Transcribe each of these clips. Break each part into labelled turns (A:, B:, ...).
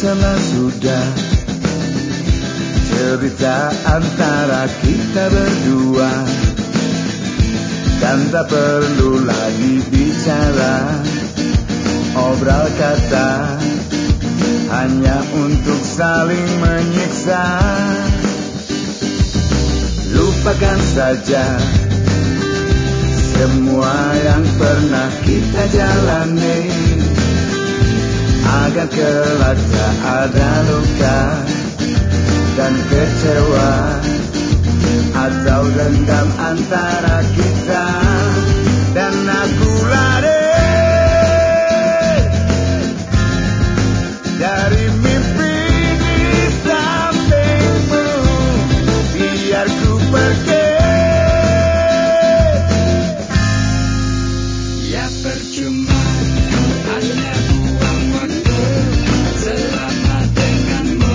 A: Lupakanlah sudah cerita antara kita berdua, dan tak perlu lagi bicara obral kata hanya untuk saling menyiksa. Lupakan saja semua yang pernah kita jalani, agar kelak tak ada luka dan kecewa atau dendam antara kita. Dan aku lari dari mimpi di sampingmu, biar ku pergi.
B: Ya percuma, hanya buang waktu selama denganmu.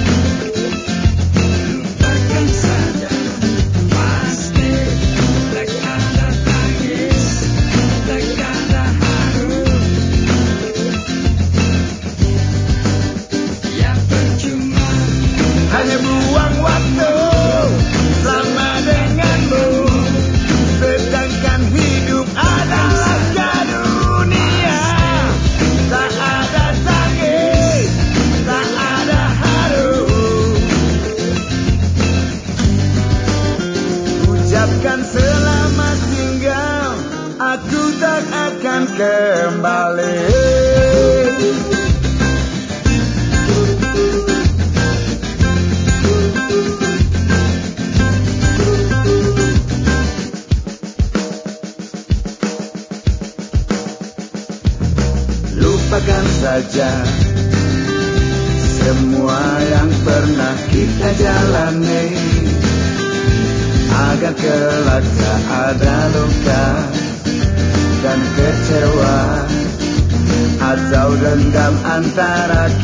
B: Lupakan saja, pasti tak ada tangis, tak ada haru. Ya percuma,
A: Hanya buang waktu selama denganmu, sedangkan hidup adalah dunia. Tak ada tangis, tak ada haru. Ucapkan selamat tinggal, aku tak akan kembali. Lupakan saja semua yang pernah kita jalani, agar kelak tak ada luka dan kecewa atau dendam antara kita.